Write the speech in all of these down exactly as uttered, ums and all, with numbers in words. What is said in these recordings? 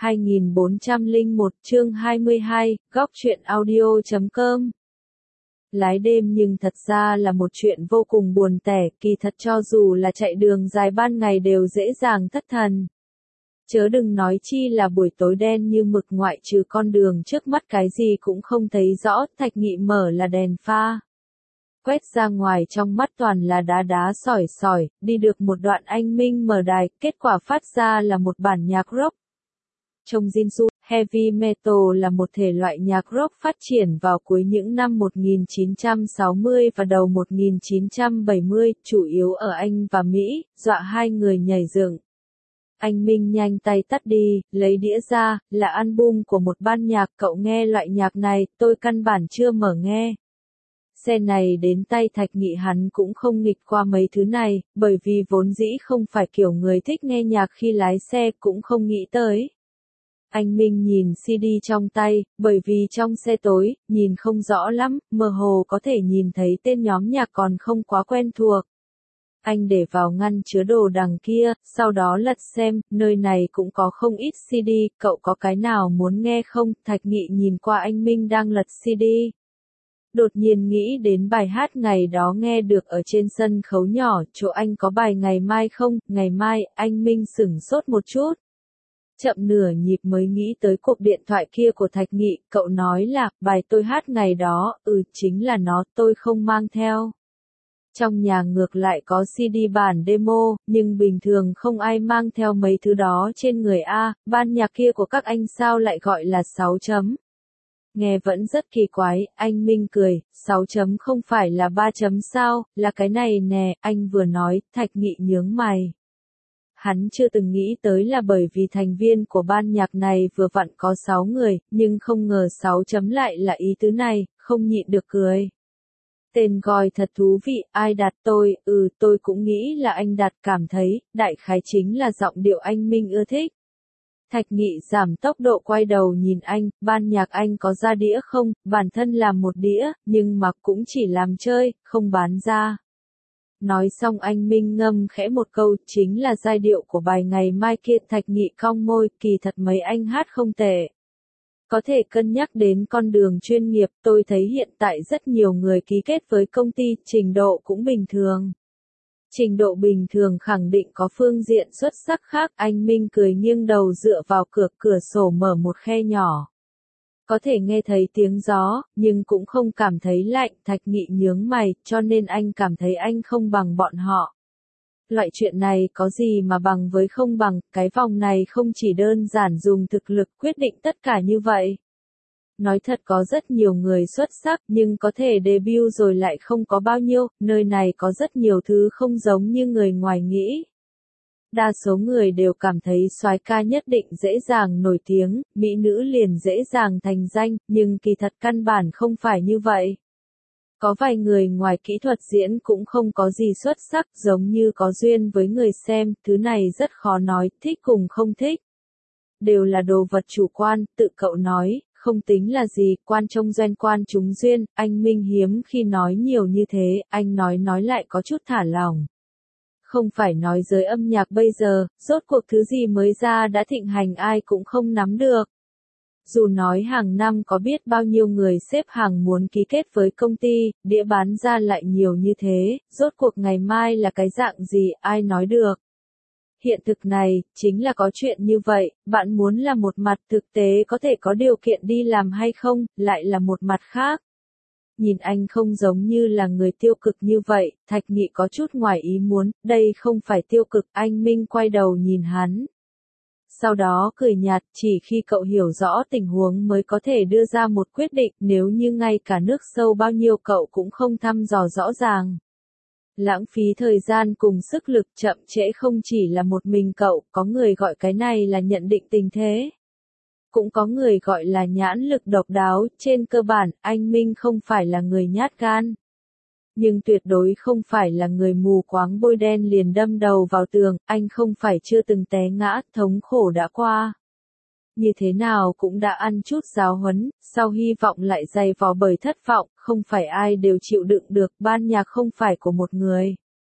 hai nghìn bốn trăm lẻ một chương hai mươi hai, góc truyện audio chấm com. Lái đêm nhưng thật ra là một chuyện vô cùng buồn tẻ, kỳ thật cho dù là chạy đường dài ban ngày đều dễ dàng thất thần. Chớ đừng nói chi là buổi tối đen như mực, ngoại trừ con đường trước mắt cái gì cũng không thấy rõ. Thạch Nghị mở là đèn pha. Quét ra ngoài trong mắt toàn là đá đá sỏi sỏi, đi được một đoạn anh Minh mở đài, kết quả phát ra là một bản nhạc rock. Trong Jinsu, heavy metal là một thể loại nhạc rock phát triển vào cuối những năm một nghìn chín trăm sáu mươi và đầu một nghìn chín trăm bảy mươi, chủ yếu ở Anh và Mỹ, dọa hai người nhảy dựng. Anh Minh nhanh tay tắt đi, lấy đĩa ra, là album của một ban nhạc, cậu nghe loại nhạc này, tôi căn bản chưa mở nghe. Xe này đến tay Thạch Nghị hắn cũng không nghịch qua mấy thứ này, bởi vì vốn dĩ không phải kiểu người thích nghe nhạc khi lái xe, cũng không nghĩ tới. Anh Minh nhìn xê đê trong tay, bởi vì trong xe tối, nhìn không rõ lắm, mơ hồ có thể nhìn thấy tên nhóm nhạc còn không quá quen thuộc. Anh để vào ngăn chứa đồ đằng kia, sau đó lật xem, nơi này cũng có không ít xê đê, cậu có cái nào muốn nghe không? Thạch Nghị nhìn qua anh Minh đang lật xê đê. Đột nhiên nghĩ đến bài hát ngày đó nghe được ở trên sân khấu nhỏ, chỗ anh có bài ngày mai không? Ngày mai, anh Minh sửng sốt một chút. Chậm nửa nhịp mới nghĩ tới cuộc điện thoại kia của Thạch Nghị, cậu nói là, bài tôi hát ngày đó, ừ chính là nó, tôi không mang theo. Trong nhà ngược lại có xê đê bản demo, nhưng bình thường không ai mang theo mấy thứ đó trên người a, ban nhạc kia của các anh sao lại gọi là sáu chấm. Nghe vẫn rất kỳ quái, anh Minh cười, sáu chấm không phải là ba chấm sao, là cái này nè, anh vừa nói, Thạch Nghị nhướng mày. Hắn chưa từng nghĩ tới là bởi vì thành viên của ban nhạc này vừa vặn có sáu người, nhưng không ngờ sáu chấm lại là ý tứ này, không nhịn được cười. Tên gọi thật thú vị, ai đặt tôi, ừ tôi cũng nghĩ là anh đặt, cảm thấy, đại khái chính là giọng điệu anh Minh ưa thích. Thạch Nghị giảm tốc độ quay đầu nhìn anh, ban nhạc anh có ra đĩa không, bản thân làm một đĩa, nhưng mà cũng chỉ làm chơi, không bán ra. Nói xong anh Minh ngâm khẽ một câu, chính là giai điệu của bài ngày mai kia. Thạch Nghị cong môi, kỳ thật mấy anh hát không tệ. Có thể cân nhắc đến con đường chuyên nghiệp, tôi thấy hiện tại rất nhiều người ký kết với công ty, trình độ cũng bình thường. Trình độ bình thường khẳng định có phương diện xuất sắc khác, anh Minh cười nghiêng đầu dựa vào cửa, cửa sổ mở một khe nhỏ. Có thể nghe thấy tiếng gió, nhưng cũng không cảm thấy lạnh. Thạch Nghị nhướng mày, cho nên anh cảm thấy anh không bằng bọn họ. Loại chuyện này có gì mà bằng với không bằng, cái vòng này không chỉ đơn giản dùng thực lực quyết định tất cả như vậy. Nói thật có rất nhiều người xuất sắc, nhưng có thể debut rồi lại không có bao nhiêu, nơi này có rất nhiều thứ không giống như người ngoài nghĩ. Đa số người đều cảm thấy soái ca nhất định dễ dàng nổi tiếng, mỹ nữ liền dễ dàng thành danh, nhưng kỳ thật căn bản không phải như vậy. Có vài người ngoài kỹ thuật diễn cũng không có gì xuất sắc, giống như có duyên với người xem, thứ này rất khó nói, thích cùng không thích. Đều là đồ vật chủ quan, tự cậu nói, không tính là gì, quan trông duyên quan chúng duyên, anh Minh hiếm khi nói nhiều như thế, anh nói nói lại có chút thả lỏng. Không phải nói giới âm nhạc bây giờ, rốt cuộc thứ gì mới ra đã thịnh hành ai cũng không nắm được. Dù nói hàng năm có biết bao nhiêu người xếp hàng muốn ký kết với công ty, đĩa bán ra lại nhiều như thế, rốt cuộc ngày mai là cái dạng gì ai nói được. Hiện thực này, chính là có chuyện như vậy, bạn muốn là một mặt, thực tế có thể có điều kiện đi làm hay không, lại là một mặt khác. Nhìn anh không giống như là người tiêu cực như vậy, Thạch Nghị có chút ngoài ý muốn, đây không phải tiêu cực, anh Minh quay đầu nhìn hắn. Sau đó cười nhạt, chỉ khi cậu hiểu rõ tình huống mới có thể đưa ra một quyết định, nếu như ngay cả nước sâu bao nhiêu cậu cũng không thăm dò rõ ràng. Lãng phí thời gian cùng sức lực, chậm trễ không chỉ là một mình cậu, có người gọi cái này là nhận định tình thế. Cũng có người gọi là nhãn lực độc đáo, trên cơ bản, anh Minh không phải là người nhát gan. Nhưng tuyệt đối không phải là người mù quáng bôi đen liền đâm đầu vào tường, anh không phải chưa từng té ngã, thống khổ đã qua. Như thế nào cũng đã ăn chút giáo huấn, sau hy vọng lại dày vò bởi thất vọng, không phải ai đều chịu đựng được, ban nhạc không phải của một người.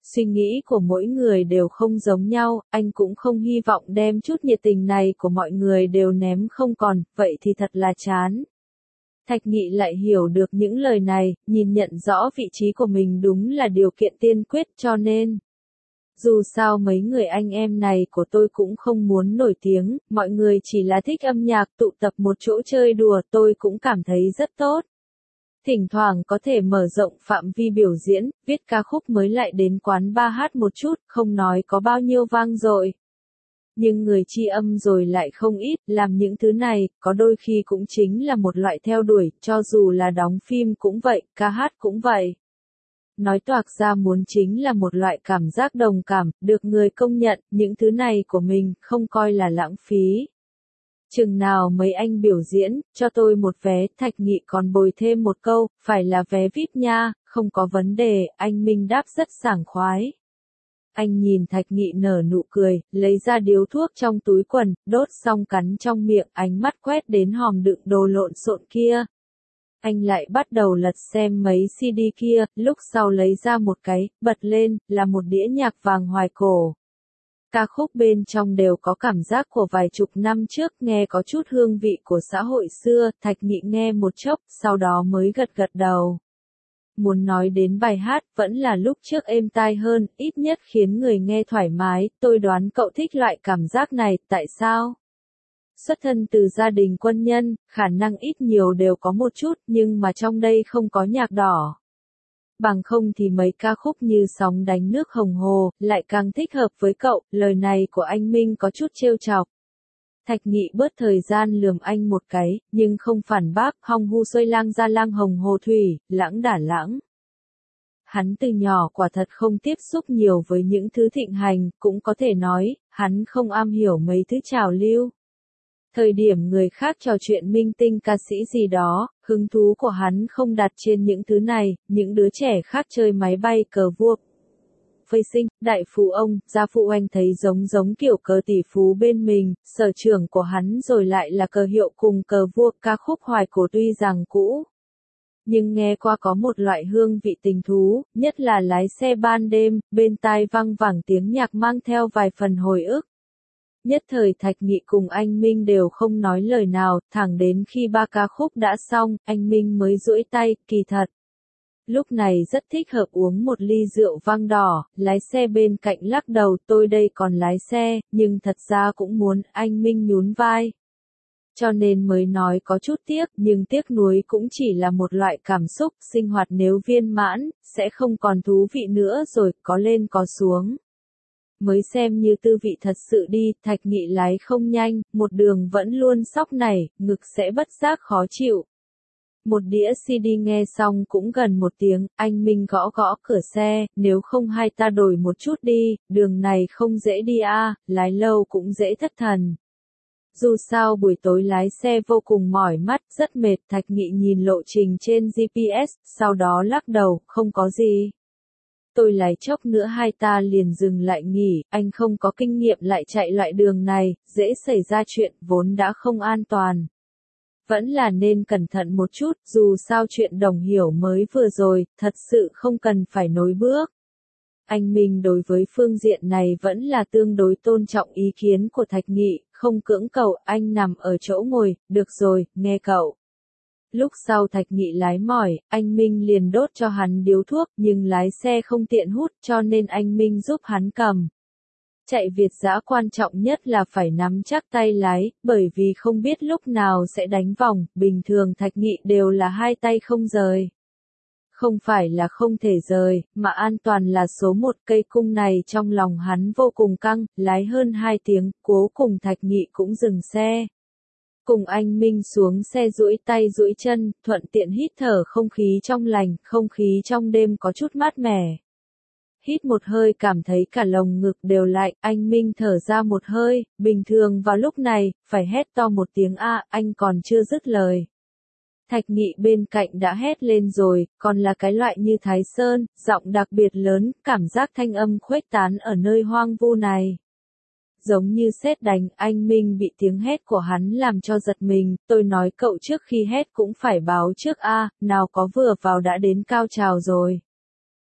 Suy nghĩ của mỗi người đều không giống nhau, anh cũng không hy vọng đem chút nhiệt tình này của mọi người đều ném không còn, vậy thì thật là chán. Thạch Nghị lại hiểu được những lời này, nhìn nhận rõ vị trí của mình đúng là điều kiện tiên quyết cho nên. Dù sao mấy người anh em này của tôi cũng không muốn nổi tiếng, mọi người chỉ là thích âm nhạc tụ tập một chỗ chơi đùa tôi cũng cảm thấy rất tốt. Thỉnh thoảng có thể mở rộng phạm vi biểu diễn, viết ca khúc mới lại đến quán bar hát một chút, không nói có bao nhiêu vang dội. Nhưng người tri âm rồi lại không ít, làm những thứ này, có đôi khi cũng chính là một loại theo đuổi, cho dù là đóng phim cũng vậy, ca hát cũng vậy. Nói toạc ra muốn chính là một loại cảm giác đồng cảm, được người công nhận, những thứ này của mình, không coi là lãng phí. Chừng nào mấy anh biểu diễn, cho tôi một vé, Thạch Nghị còn bồi thêm một câu, phải là vé vi ai pi nha, không có vấn đề, anh Minh đáp rất sảng khoái. Anh nhìn Thạch Nghị nở nụ cười, lấy ra điếu thuốc trong túi quần, đốt xong cắn trong miệng, ánh mắt quét đến hòm đựng đồ lộn xộn kia. Anh lại bắt đầu lật xem mấy xê đê kia, lúc sau lấy ra một cái, bật lên, là một đĩa nhạc vàng hoài cổ. Ca khúc bên trong đều có cảm giác của vài chục năm trước, nghe có chút hương vị của xã hội xưa, Thạch Nghị nghe một chốc, sau đó mới gật gật đầu. Muốn nói đến bài hát, vẫn là lúc trước êm tai hơn, ít nhất khiến người nghe thoải mái, tôi đoán cậu thích loại cảm giác này, tại sao? Xuất thân từ gia đình quân nhân, khả năng ít nhiều đều có một chút, nhưng mà trong đây không có nhạc đỏ. Bằng không thì mấy ca khúc như Sóng đánh nước hồng hồ, lại càng thích hợp với cậu, lời này của anh Minh có chút trêu chọc. Thạch Nghị bớt thời gian lườm anh một cái, nhưng không phản bác, hong hu xuôi lang ra lang hồng hồ thủy, lãng đả lãng. Hắn từ nhỏ quả thật không tiếp xúc nhiều với những thứ thịnh hành, cũng có thể nói, hắn không am hiểu mấy thứ trào lưu. Thời điểm người khác trò chuyện minh tinh ca sĩ gì đó, hứng thú của hắn không đặt trên những thứ này, những đứa trẻ khác chơi máy bay cờ vua. Phây sinh, đại phú ông, gia phụ anh thấy giống giống kiểu cờ tỷ phú bên mình, sở trường của hắn rồi lại là cờ hiệu cùng cờ vua, ca khúc hoài cổ tuy rằng cũ. Nhưng nghe qua có một loại hương vị tình thú, nhất là lái xe ban đêm, bên tai vang vẳng tiếng nhạc mang theo vài phần hồi ức. Nhất thời Thạch Nghị cùng anh Minh đều không nói lời nào, thẳng đến khi ba ca khúc đã xong, anh Minh mới duỗi tay, kỳ thật. Lúc này rất thích hợp uống một ly rượu vang đỏ, lái xe bên cạnh lắc đầu, tôi đây còn lái xe, nhưng thật ra cũng muốn, anh Minh nhún vai. Cho nên mới nói có chút tiếc, nhưng tiếc nuối cũng chỉ là một loại cảm xúc, sinh hoạt nếu viên mãn, sẽ không còn thú vị nữa rồi, có lên có xuống. Mới xem như tư vị thật sự đi, Thạch Nghị lái không nhanh, một đường vẫn luôn sóc nảy, ngực sẽ bất giác khó chịu. Một đĩa xê đê nghe xong cũng gần một tiếng, anh Minh gõ gõ cửa xe, nếu không hai ta đổi một chút đi, đường này không dễ đi a, à, lái lâu cũng dễ thất thần. Dù sao buổi tối lái xe vô cùng mỏi mắt, rất mệt, Thạch Nghị nhìn lộ trình trên giê pê ét, sau đó lắc đầu, không có gì. Tôi lái chốc nữa hai ta liền dừng lại nghỉ, anh không có kinh nghiệm lại chạy loại đường này, dễ xảy ra chuyện, vốn đã không an toàn. Vẫn là nên cẩn thận một chút, dù sao chuyện đồng hiểu mới vừa rồi, thật sự không cần phải nối bước. Anh Minh đối với phương diện này vẫn là tương đối tôn trọng ý kiến của Thạch Nghị, không cưỡng cầu, anh nằm ở chỗ ngồi, được rồi, nghe cậu. Lúc sau Thạch Nghị lái mỏi, anh Minh liền đốt cho hắn điếu thuốc, nhưng lái xe không tiện hút cho nên anh Minh giúp hắn cầm. Chạy Việt dã quan trọng nhất là phải nắm chắc tay lái, bởi vì không biết lúc nào sẽ đánh vòng, bình thường Thạch Nghị đều là hai tay không rời. Không phải là không thể rời, mà an toàn là số một, cây cung này trong lòng hắn vô cùng căng, lái hơn hai tiếng, cố cùng Thạch Nghị cũng dừng xe. Cùng anh Minh xuống xe duỗi tay duỗi chân, thuận tiện hít thở không khí trong lành, không khí trong đêm có chút mát mẻ. Hít một hơi cảm thấy cả lồng ngực đều lạnh, anh Minh thở ra một hơi, bình thường vào lúc này, phải hét to một tiếng a, anh còn chưa dứt lời. Thạch Nghị bên cạnh đã hét lên rồi, còn là cái loại như Thái Sơn, giọng đặc biệt lớn, cảm giác thanh âm khuếch tán ở nơi hoang vu này. Giống như sét đánh, anh Minh bị tiếng hét của hắn làm cho giật mình, tôi nói cậu trước khi hét cũng phải báo trước a, nào có vừa vào đã đến cao trào rồi.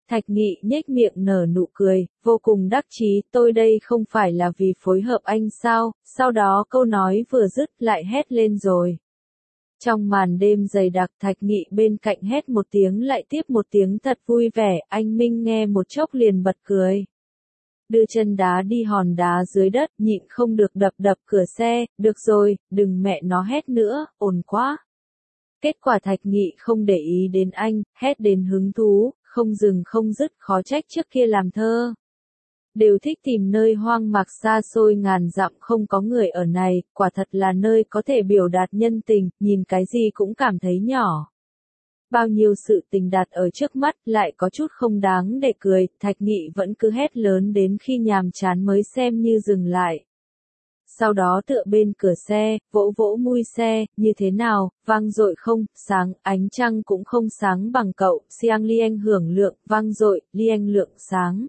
Thạch Nghị nhếch miệng nở nụ cười, vô cùng đắc chí, tôi đây không phải là vì phối hợp anh sao, sau đó câu nói vừa dứt lại hét lên rồi. Trong màn đêm dày đặc Thạch Nghị bên cạnh hét một tiếng lại tiếp một tiếng thật vui vẻ, anh Minh nghe một chốc liền bật cười. Đưa chân đá đi hòn đá dưới đất, nhịn không được đập đập cửa xe, được rồi, đừng mẹ nó hét nữa, ồn quá. Kết quả Thạch Nghị không để ý đến anh, hét đến hứng thú, không dừng không dứt, khó trách trước kia làm thơ. Đều thích tìm nơi hoang mạc xa xôi ngàn dặm không có người ở này, quả thật là nơi có thể biểu đạt nhân tình, nhìn cái gì cũng cảm thấy nhỏ. Bao nhiêu sự tình đặt ở trước mắt lại có chút không đáng để cười, Thạch Nghị vẫn cứ hét lớn đến khi nhàm chán mới xem như dừng lại. Sau đó tựa bên cửa xe, vỗ vỗ mui xe, như thế nào, vang dội không, sáng, ánh trăng cũng không sáng bằng cậu, xiang lieng hưởng lượng, vang dội, lieng lượng sáng.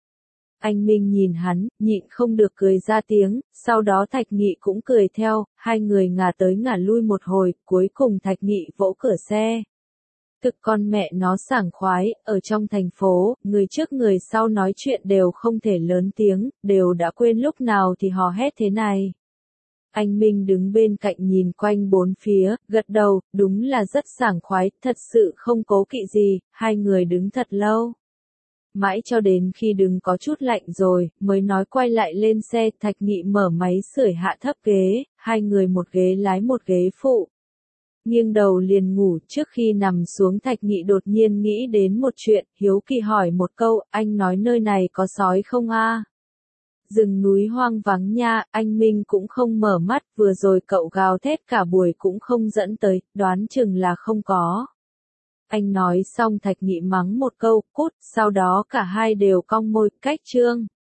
Anh Minh nhìn hắn, nhịn không được cười ra tiếng, sau đó Thạch Nghị cũng cười theo, hai người ngả tới ngả lui một hồi, cuối cùng Thạch Nghị vỗ cửa xe. Thực con mẹ nó sảng khoái, ở trong thành phố, người trước người sau nói chuyện đều không thể lớn tiếng, đều đã quên lúc nào thì hò hét thế này. Anh Minh đứng bên cạnh nhìn quanh bốn phía, gật đầu, đúng là rất sảng khoái, thật sự không cố kỵ gì, hai người đứng thật lâu. Mãi cho đến khi đứng có chút lạnh rồi, mới nói quay lại lên xe, Thạch Nghị mở máy sưởi hạ thấp ghế, hai người một ghế lái một ghế phụ. Nghiêng đầu liền ngủ, trước khi nằm xuống Thạch Nghị đột nhiên nghĩ đến một chuyện, hiếu kỳ hỏi một câu, anh nói nơi này có sói không a? Rừng núi hoang vắng nha, anh Minh cũng không mở mắt, vừa rồi cậu gào thét cả buổi cũng không dẫn tới, đoán chừng là không có. Anh nói xong Thạch Nghị mắng một câu, cút, sau đó cả hai đều cong môi, cách trương.